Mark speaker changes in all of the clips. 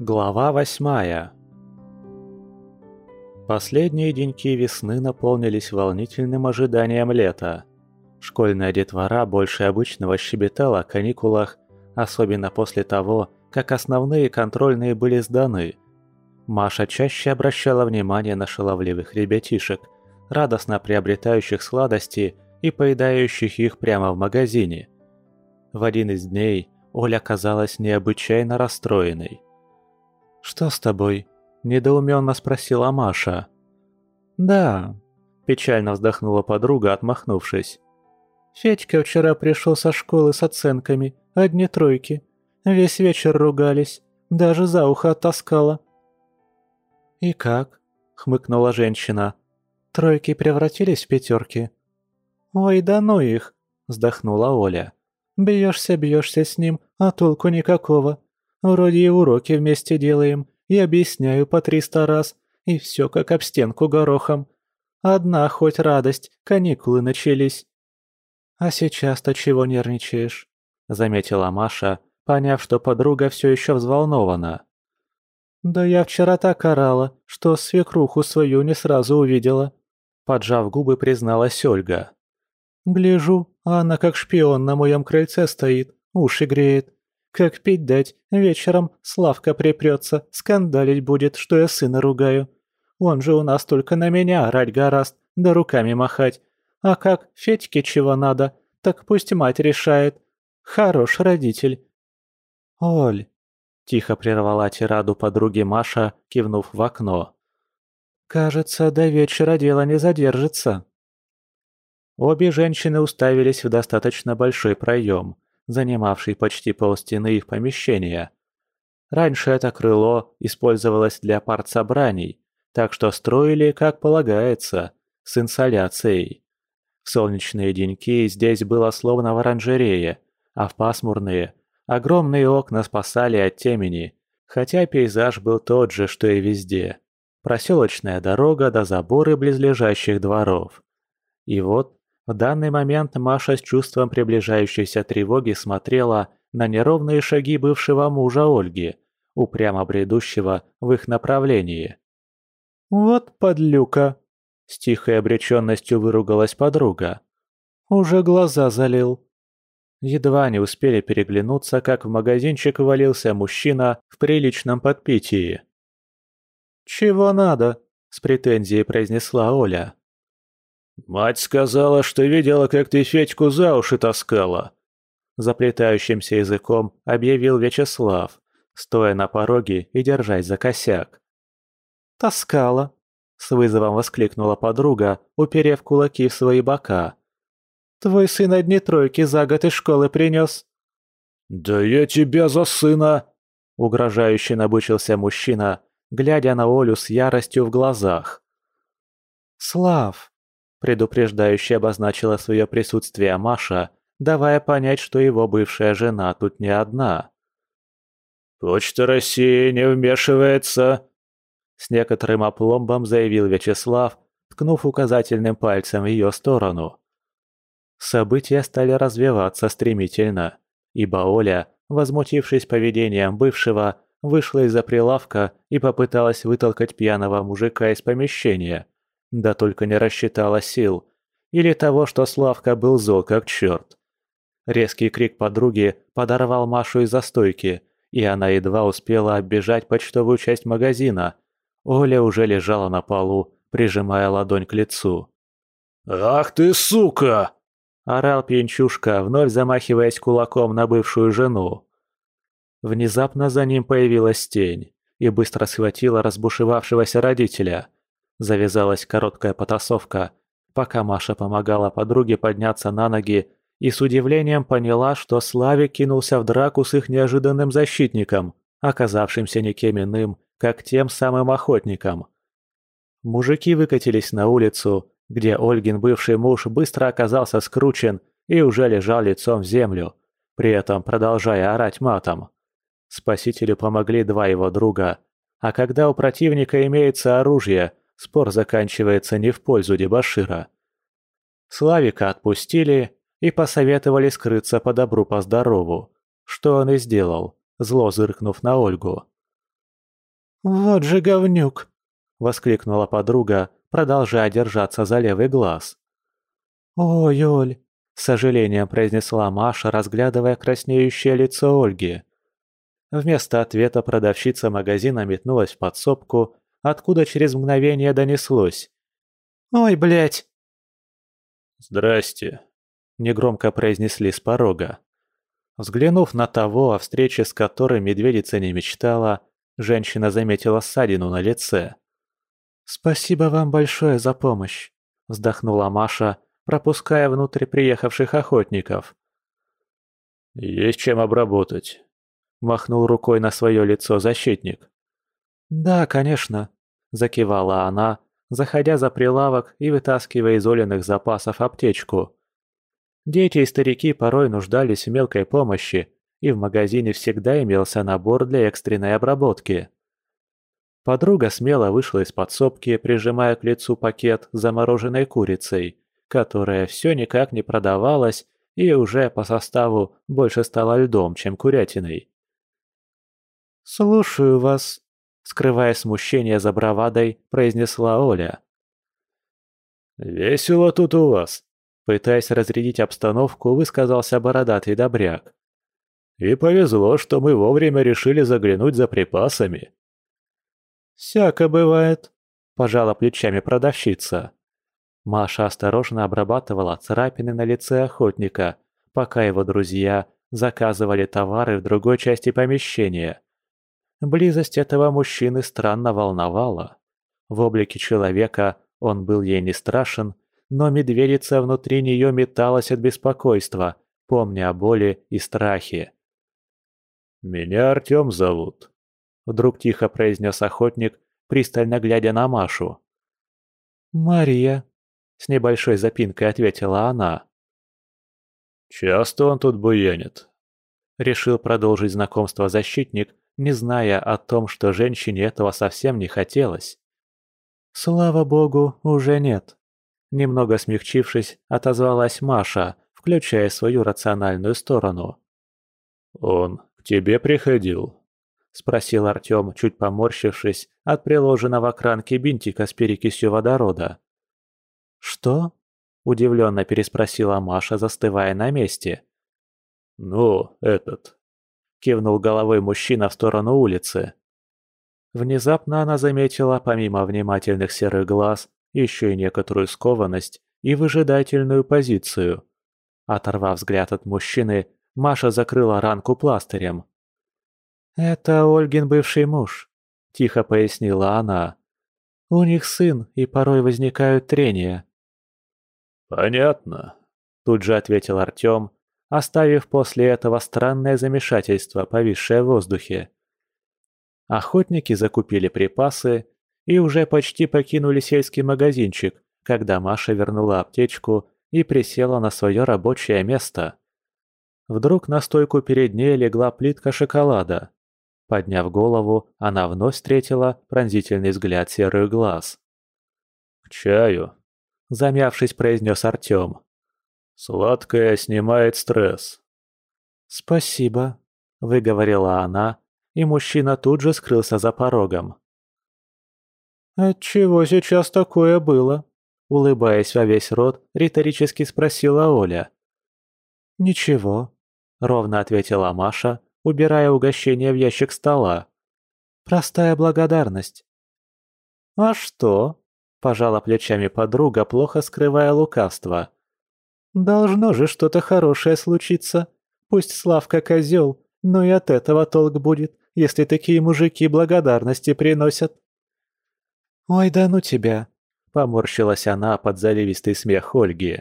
Speaker 1: Глава 8. Последние деньки весны наполнились волнительным ожиданием лета. Школьная детвора больше обычного щебетала о каникулах, особенно после того, как основные контрольные были сданы. Маша чаще обращала внимание на шаловливых ребятишек, радостно приобретающих сладости и поедающих их прямо в магазине. В один из дней Оля казалась необычайно расстроенной. «Что с тобой?» – недоуменно спросила Маша. «Да», – печально вздохнула подруга, отмахнувшись. «Федька вчера пришел со школы с оценками, одни тройки. Весь вечер ругались, даже за ухо оттаскала». «И как?» – хмыкнула женщина. «Тройки превратились в пятерки?» «Ой, да ну их!» – вздохнула Оля. «Бьешься с ним, а толку никакого. Вроде и уроки вместе делаем, и объясняю по 300 раз, и все как об стенку горохом. Одна хоть радость, каникулы начались». «А сейчас-то чего нервничаешь?» – заметила Маша, поняв, что подруга все еще взволнована. «Да я вчера так орала, что свекруху свою не сразу увидела», – поджав губы, призналась Ольга. «Гляжу, а она как шпион на моем крыльце стоит, уши греет. Как пить дать, вечером Славка припрется, скандалить будет, что я сына ругаю. Он же у нас только на меня орать гораст, да руками махать. А как Федьке чего надо, так пусть мать решает. Хорош родитель». «Оль», – тихо прервала тираду подруги Маша, кивнув в окно. «Кажется, до вечера дело не задержится». Обе женщины уставились в достаточно большой проем, занимавший почти полстены их помещения. Раньше это крыло использовалось для партсобраний, так что строили, как полагается, с инсоляцией. В солнечные деньки здесь было словно в оранжерее, а в пасмурные огромные окна спасали от темени, хотя пейзаж был тот же, что и везде. Проселочная дорога до заборы близлежащих дворов. И вот в данный момент Маша с чувством приближающейся тревоги смотрела на неровные шаги бывшего мужа Ольги, упрямо бредущего в их направлении. «Вот подлюка!» – с тихой обреченностью выругалась подруга. «Уже глаза залил». Едва не успели переглянуться, как в магазинчик ввалился мужчина в приличном подпитии. «Чего надо?» – с претензией произнесла Оля.
Speaker 2: «Мать сказала, что видела, как ты Федьку за уши таскала», — заплетающимся языком объявил Вячеслав, стоя на пороге и держась за косяк.
Speaker 1: «Таскала», — с вызовом воскликнула подруга, уперев кулаки в свои бока. «Твой сын одни тройки за год из школы принес».
Speaker 2: «Да я тебя за сына!»
Speaker 1: — угрожающе набычился мужчина, глядя на Олю с яростью в глазах. «Слав!» – предупреждающе обозначила свое присутствие Маша, давая понять, что его бывшая жена тут не одна.
Speaker 2: «Почта России не вмешивается!»
Speaker 1: С некоторым опломбом заявил Вячеслав, ткнув указательным пальцем в ее сторону. События стали развиваться стремительно, ибо Оля, возмутившись поведением бывшего, вышла из-за прилавка и попыталась вытолкать пьяного мужика из помещения. Да только не рассчитала сил. Или того, что Славка был зол как черт. Резкий крик подруги подорвал Машу из-за стойки, и она едва успела оббежать почтовую часть магазина. Оля уже лежала на полу, прижимая ладонь к лицу.
Speaker 2: «Ах ты, сука!»
Speaker 1: – орал пьянчушка, вновь замахиваясь кулаком на бывшую жену. Внезапно за ним появилась тень и быстро схватила разбушевавшегося родителя. Завязалась короткая потасовка, пока Маша помогала подруге подняться на ноги и с удивлением поняла, что Славик кинулся в драку с их неожиданным защитником, оказавшимся никем иным, как тем самым охотником. Мужики выкатились на улицу, где Ольгин бывший муж быстро оказался скручен и уже лежал лицом в землю, при этом продолжая орать матом. Спасителю помогли два его друга, а когда у противника имеется оружие, спор заканчивается не в пользу дебошира. Славика отпустили и посоветовали скрыться по добру по здорову, что он и сделал, зло зыркнув на Ольгу. «Вот же говнюк!» — воскликнула подруга, продолжая держаться за левый глаз. «Ой, Оль!» — с сожалением произнесла Маша, разглядывая краснеющее лицо Ольги. Вместо ответа продавщица магазина метнулась в подсобку, откуда через мгновение донеслось: «Ой, блядь!»
Speaker 2: «Здрасте», — негромко произнесли с порога. Взглянув на того, о встрече с которым медведица не мечтала, женщина заметила ссадину на лице.
Speaker 1: «Спасибо вам большое за помощь», — вздохнула Маша, пропуская внутрь приехавших охотников.
Speaker 2: «Есть чем обработать», — махнул рукой на свое лицо защитник.
Speaker 1: «Да, конечно», — закивала она, заходя за прилавок и вытаскивая из Олиных запасов аптечку. Дети и старики порой нуждались в мелкой помощи, и в магазине всегда имелся набор для экстренной обработки. Подруга смело вышла из подсобки, прижимая к лицу пакет с замороженной курицей, которая все никак не продавалась и уже по составу больше стала льдом, чем курятиной. «Слушаю вас», — скрывая смущение за бравадой, произнесла Оля.
Speaker 2: «Весело тут у вас», — пытаясь разрядить обстановку, высказался бородатый добряк. «И повезло, что мы вовремя решили заглянуть за припасами».
Speaker 1: «Всяко бывает», – пожала плечами продавщица. Маша осторожно обрабатывала царапины на лице охотника, пока его друзья заказывали товары в другой части помещения. Близость этого мужчины странно волновала. В облике человека он был ей не страшен, но медведица внутри нее металась от беспокойства, помня о боли и страхе.
Speaker 2: «Меня Артём зовут», — вдруг тихо произнес охотник, пристально глядя на Машу.
Speaker 1: «Мария», — с небольшой запинкой ответила она.
Speaker 2: «Часто он тут буянит?»
Speaker 1: — решил продолжить знакомство защитник, не зная о том, что женщине этого совсем не хотелось. «Слава богу, уже нет», — немного смягчившись, отозвалась Маша, включая свою рациональную сторону.
Speaker 2: «Он к тебе приходил?» — спросил Артём, чуть поморщившись от приложенного к ранке бинтика с перекисью водорода.
Speaker 1: «Что?» — удивленно переспросила Маша, застывая на месте.
Speaker 2: «Ну, этот...» — кивнул головой мужчина в сторону улицы.
Speaker 1: Внезапно она заметила, помимо внимательных серых глаз, еще и некоторую скованность и выжидательную позицию. Оторвав взгляд от мужчины, Маша закрыла ранку пластырем. «Это Ольгин бывший муж», – тихо пояснила она. «У них сын, и порой возникают трения».
Speaker 2: «Понятно», – тут же ответил Артём,
Speaker 1: оставив после этого странное замешательство, повисшее в воздухе. Охотники закупили припасы и уже почти покинули сельский магазинчик, когда Маша вернула аптечку и присела на свое рабочее место. Вдруг на стойку перед ней легла плитка шоколада. Подняв голову, она вновь встретила пронзительный взгляд серых глаз.
Speaker 2: «К чаю», —
Speaker 1: замявшись, произнес Артём.
Speaker 2: «Сладкое снимает стресс».
Speaker 1: «Спасибо», — выговорила она, и мужчина тут же скрылся за порогом. «Отчего сейчас такое было?» — улыбаясь во весь рот, риторически спросила Оля. «Ничего», — ровно ответила Маша, убирая угощение в ящик стола. «Простая благодарность». «А что?» – пожала плечами подруга, плохо скрывая лукавство. «Должно же что-то хорошее случиться. Пусть Славка козел, но и от этого толк будет, если такие мужики благодарности приносят». «Ой, да ну тебя!» – поморщилась она под заливистый смех Ольги.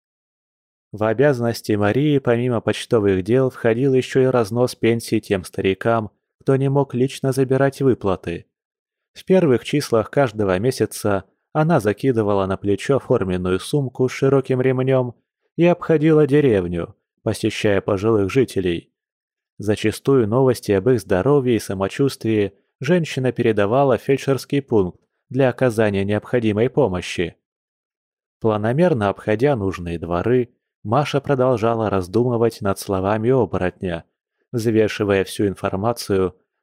Speaker 1: В обязанности Марии помимо почтовых дел входил еще и разнос пенсий тем старикам, кто не мог лично забирать выплаты. В первых числах каждого месяца она закидывала на плечо форменную сумку с широким ремнем и обходила деревню, посещая пожилых жителей. Зачастую новости об их здоровье и самочувствии женщина передавала в фельдшерский пункт для оказания необходимой помощи. Планомерно обходя нужные дворы, Маша продолжала раздумывать над словами оборотня, взвешивая всю информацию,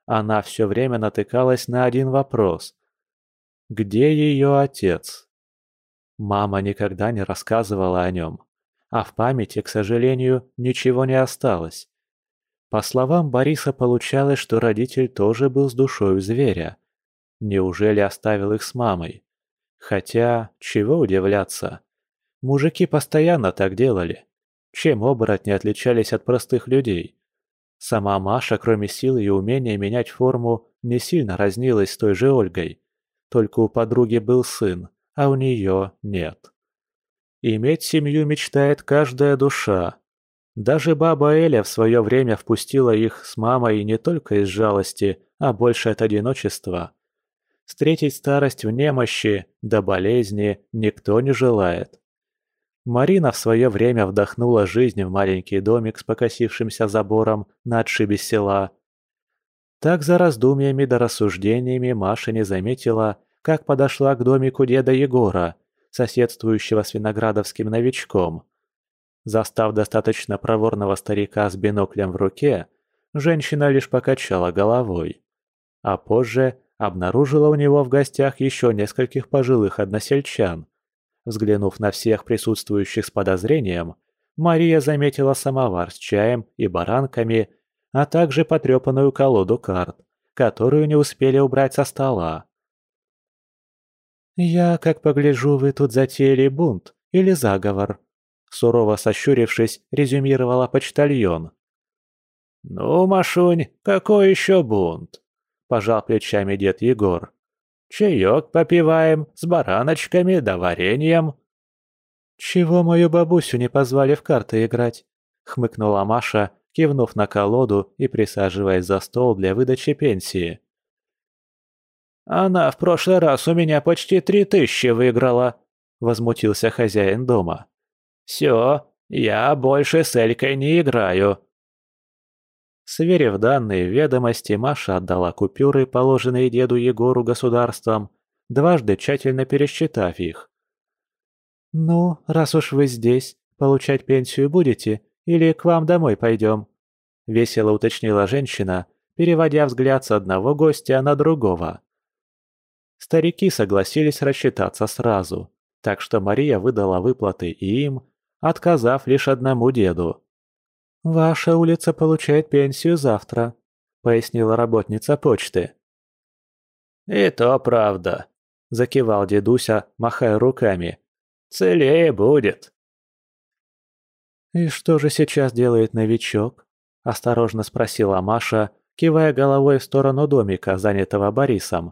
Speaker 1: она все время натыкалась на один вопрос. Где ее отец? Мама никогда не рассказывала о нем, а в памяти, к сожалению, ничего не осталось. По словам Бориса, получалось, что родитель тоже был с душой зверя. Неужели оставил их с мамой? Хотя, чего удивляться? Мужики постоянно так делали. Чем оборотни отличались от простых людей? Сама Маша, кроме силы и умения менять форму, не сильно разнилась с той же Ольгой. Только у подруги был сын, а у нее нет. Иметь семью мечтает каждая душа. Даже баба Эля в свое время впустила их с мамой не только из жалости, а больше от одиночества. Встретить старость в немощи, до болезни никто не желает. Марина в свое время вдохнула жизнь в маленький домик с покосившимся забором на отшибе села. Так за раздумьями да рассуждениями Маша не заметила, как подошла к домику деда Егора, соседствующего с виноградовским новичком. Застав достаточно проворного старика с биноклем в руке, женщина лишь покачала головой. А позже обнаружила у него в гостях еще нескольких пожилых односельчан. Взглянув на всех присутствующих с подозрением, Мария заметила самовар с чаем и баранками, а также потрепанную колоду карт, которую не успели убрать со стола. «Я, как погляжу, вы тут затеяли бунт или заговор», — сурово сощурившись, резюмировала почтальон. «Ну, Машунь, какой еще бунт?» – пожал плечами дед Егор. «Чаек попиваем с бараночками да вареньем». «Чего мою бабусю не позвали в карты играть?» – хмыкнула Маша, кивнув на колоду и присаживаясь за стол для выдачи пенсии. «Она в прошлый раз у меня почти 3000 выиграла», – возмутился хозяин дома. «Все, я больше с Элькой не играю». Сверив данные в ведомости, Маша отдала купюры, положенные деду Егору государством, дважды тщательно пересчитав их. «Ну, раз уж вы здесь, получать пенсию будете или к вам домой пойдем?» — весело уточнила женщина, переводя взгляд с одного гостя на другого. Старики согласились рассчитаться сразу, так что Мария выдала выплаты и им, отказав лишь одному деду. «Ваша улица получает пенсию завтра», — пояснила работница почты. «И то правда», — закивал дедуся, махая руками. «Целее будет». «И что же сейчас делает новичок?» — осторожно спросила Маша, кивая головой в сторону домика, занятого Борисом.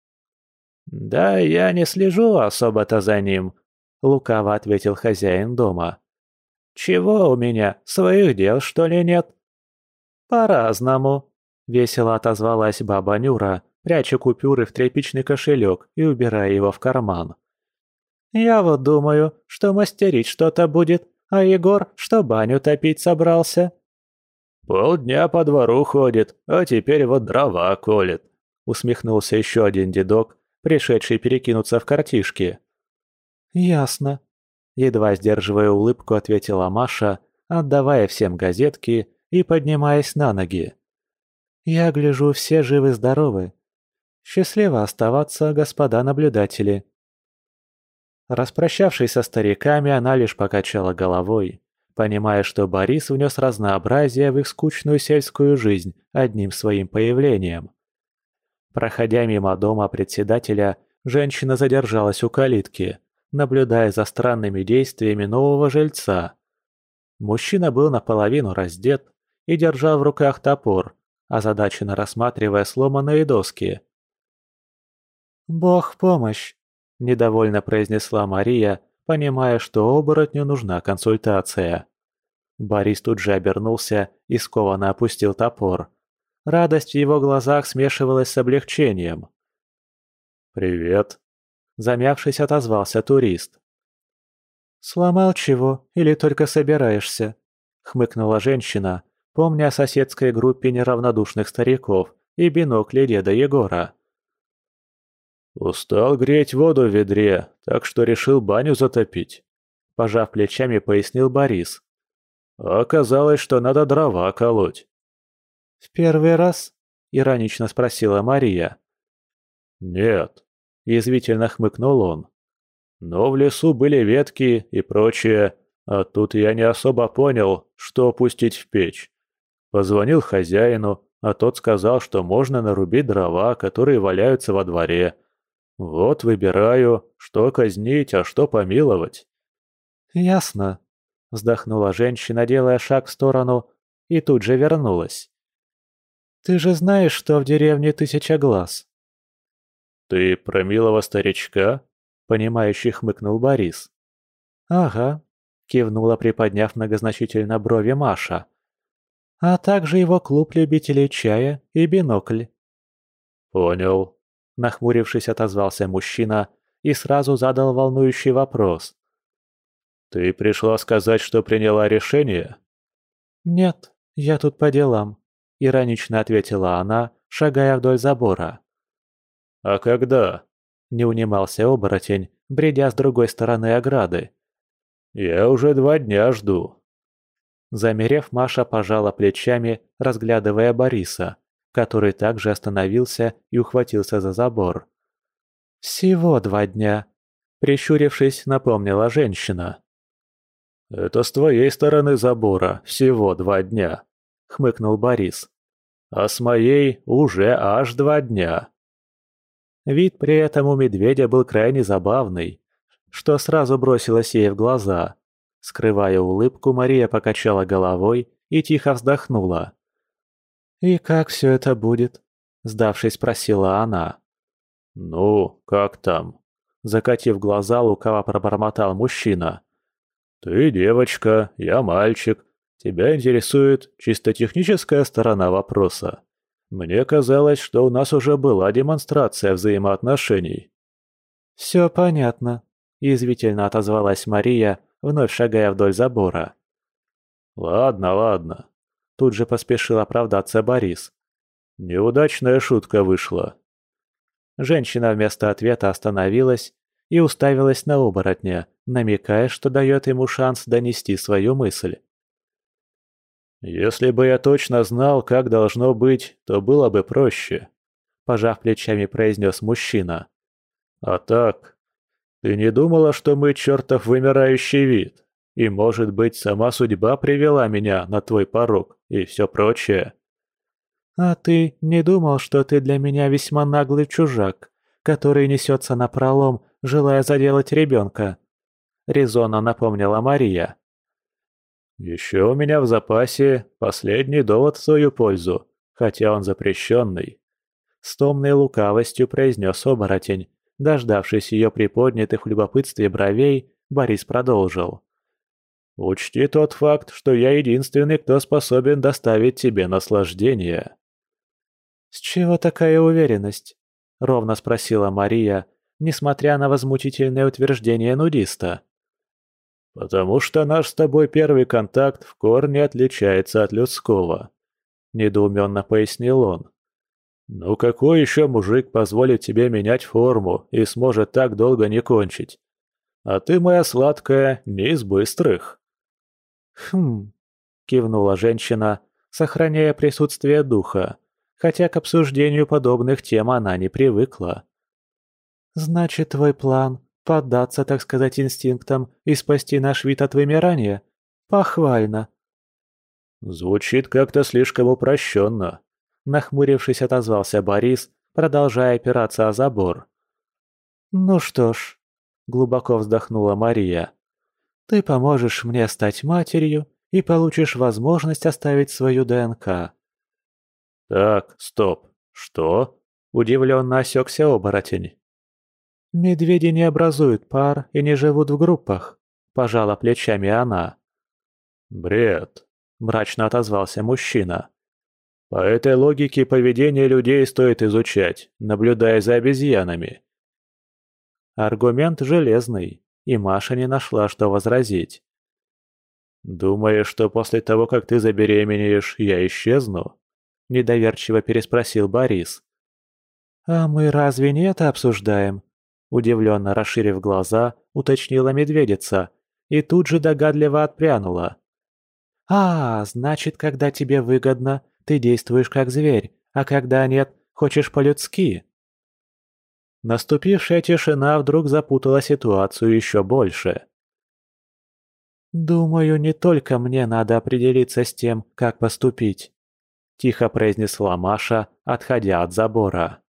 Speaker 1: «Да я не слежу особо-то за ним», — лукаво ответил хозяин дома. «Чего у меня, своих дел, что ли, нет?» «По-разному», — весело отозвалась баба Нюра, пряча купюры в тряпичный кошелек и убирая его в карман. «Я вот думаю, что мастерить что-то будет, а Егор, что баню топить собрался». «Полдня по двору ходит, а теперь вот дрова колет», — усмехнулся еще один дедок, пришедший перекинуться в картишки. «Ясно», — едва сдерживая улыбку, ответила Маша, отдавая всем газетки и поднимаясь на ноги. «Я гляжу, все живы-здоровы. Счастливо оставаться, господа наблюдатели». Распрощавшись со стариками, она лишь покачала головой, понимая, что Борис внес разнообразие в их скучную сельскую жизнь одним своим появлением. Проходя мимо дома председателя, женщина задержалась у калитки, наблюдая за странными действиями нового жильца. Мужчина был наполовину раздет и держал в руках топор, озадаченно рассматривая сломанные доски. «Бог в помощь!» – недовольно произнесла Мария, понимая, что оборотню нужна консультация. Борис тут же обернулся и скованно опустил топор. Радость в его глазах смешивалась с облегчением. «Привет!» – замявшись, отозвался турист. «Сломал чего или только собираешься?» – хмыкнула женщина, помня о соседской группе неравнодушных стариков и бинокле деда Егора. «Устал греть воду в ведре, так что решил баню затопить», – пожав плечами, пояснил Борис. «А оказалось, что надо дрова колоть». «В первый раз?» – иронично спросила Мария.
Speaker 2: «Нет», – язвительно хмыкнул он. «Но в лесу были ветки и прочее, а тут я не особо понял, что пустить в печь. Позвонил хозяину, а тот сказал, что можно нарубить дрова, которые валяются во дворе. Вот выбираю, что казнить, а что помиловать».
Speaker 1: «Ясно», – вздохнула женщина, делая шаг в сторону, и тут же вернулась. «Ты же знаешь, что в деревне 1000 глаз?»
Speaker 2: «Ты про милого старичка?» – понимающий хмыкнул Борис.
Speaker 1: «Ага», – кивнула, приподняв многозначительно брови Маша. «А также его клуб любителей чая и бинокль».
Speaker 2: «Понял», –
Speaker 1: нахмурившись, отозвался мужчина и сразу задал волнующий вопрос.
Speaker 2: «Ты пришла сказать, что приняла решение?»
Speaker 1: «Нет, я тут по делам», – иронично ответила она, шагая вдоль забора.
Speaker 2: «А когда?»
Speaker 1: – не унимался оборотень, бредя с другой стороны ограды.
Speaker 2: «Я уже 2 дня жду».
Speaker 1: Замерев, Маша пожала плечами, разглядывая Бориса, который также остановился и ухватился за забор. «Всего 2 дня», – прищурившись, напомнила женщина.
Speaker 2: «Это с твоей стороны забора всего 2 дня», — хмыкнул Борис. «А с моей уже аж 2 дня».
Speaker 1: Вид при этом у медведя был крайне забавный, что сразу бросилось ей в глаза. Скрывая улыбку, Мария покачала головой и тихо вздохнула. «И как все это будет?» – сдавшись, спросила она.
Speaker 2: «Ну, как там?» – закатив глаза, лукаво пробормотал мужчина. «Ты девочка, я мальчик. Тебя интересует чисто техническая сторона вопроса. Мне казалось, что у нас уже была демонстрация взаимоотношений».
Speaker 1: «Все понятно», – язвительно отозвалась Мария, вновь шагая вдоль забора.
Speaker 2: «Ладно, ладно», – тут же поспешил оправдаться Борис. «Неудачная шутка вышла».
Speaker 1: Женщина вместо ответа остановилась и уставилась на оборотня, намекая, что дает ему шанс донести свою мысль.
Speaker 2: «Если бы я точно знал, как должно быть, то было бы проще», – пожав плечами, произнес мужчина. «А так, ты не думала, что мы чертов вымирающий вид, и, может быть, сама судьба привела меня на твой порог и все прочее?»
Speaker 1: «А ты не думал, что ты для меня весьма наглый чужак, который несется напролом, желая заделать ребенка?» – резонно напомнила Мария.
Speaker 2: «Еще у меня в запасе последний довод в свою пользу, хотя он запрещенный», – с томной лукавостью произнес оборотень. Дождавшись ее приподнятых в любопытстве бровей, Борис продолжил. «Учти тот факт, что я единственный, кто способен доставить тебе наслаждение».
Speaker 1: «С чего такая уверенность?» – ровно спросила Мария, несмотря на возмутительное утверждение нудиста.
Speaker 2: «Потому что наш с тобой первый контакт в корне отличается от людского», – недоуменно пояснил он. «Ну какой еще мужик позволит тебе менять форму и сможет так долго не кончить? А ты, моя сладкая, не из быстрых».
Speaker 1: «Хм», – кивнула женщина, сохраняя присутствие духа, хотя к обсуждению подобных тем она не привыкла. «Значит, твой план – поддаться, так сказать, инстинктам и спасти наш вид от вымирания? Похвально!»
Speaker 2: «Звучит как-то слишком упрощенно», – нахмурившись, отозвался Борис, продолжая опираться о забор.
Speaker 1: «Ну что ж», – глубоко вздохнула Мария, – «ты поможешь мне стать матерью и получишь возможность оставить свою ДНК».
Speaker 2: «Так, стоп. Что?» – удивленно осекся оборотень.
Speaker 1: «Медведи не образуют пар и не живут в группах», – пожала плечами она.
Speaker 2: «Бред», – мрачно отозвался мужчина. «По этой логике поведение людей стоит изучать, наблюдая за обезьянами».
Speaker 1: Аргумент железный, и Маша не нашла, что возразить.
Speaker 2: «Думаешь, что после того, как ты забеременеешь, я исчезну?» – недоверчиво переспросил Борис.
Speaker 1: «А мы разве не это обсуждаем?» Удивленно расширив глаза, уточнила медведица и тут же догадливо отпрянула. «А, значит, когда тебе выгодно, ты действуешь как зверь, а когда нет, хочешь по-людски». Наступившая тишина вдруг запутала ситуацию еще больше. «Думаю, не только мне надо определиться с тем, как поступить», – тихо произнесла Маша, отходя от забора.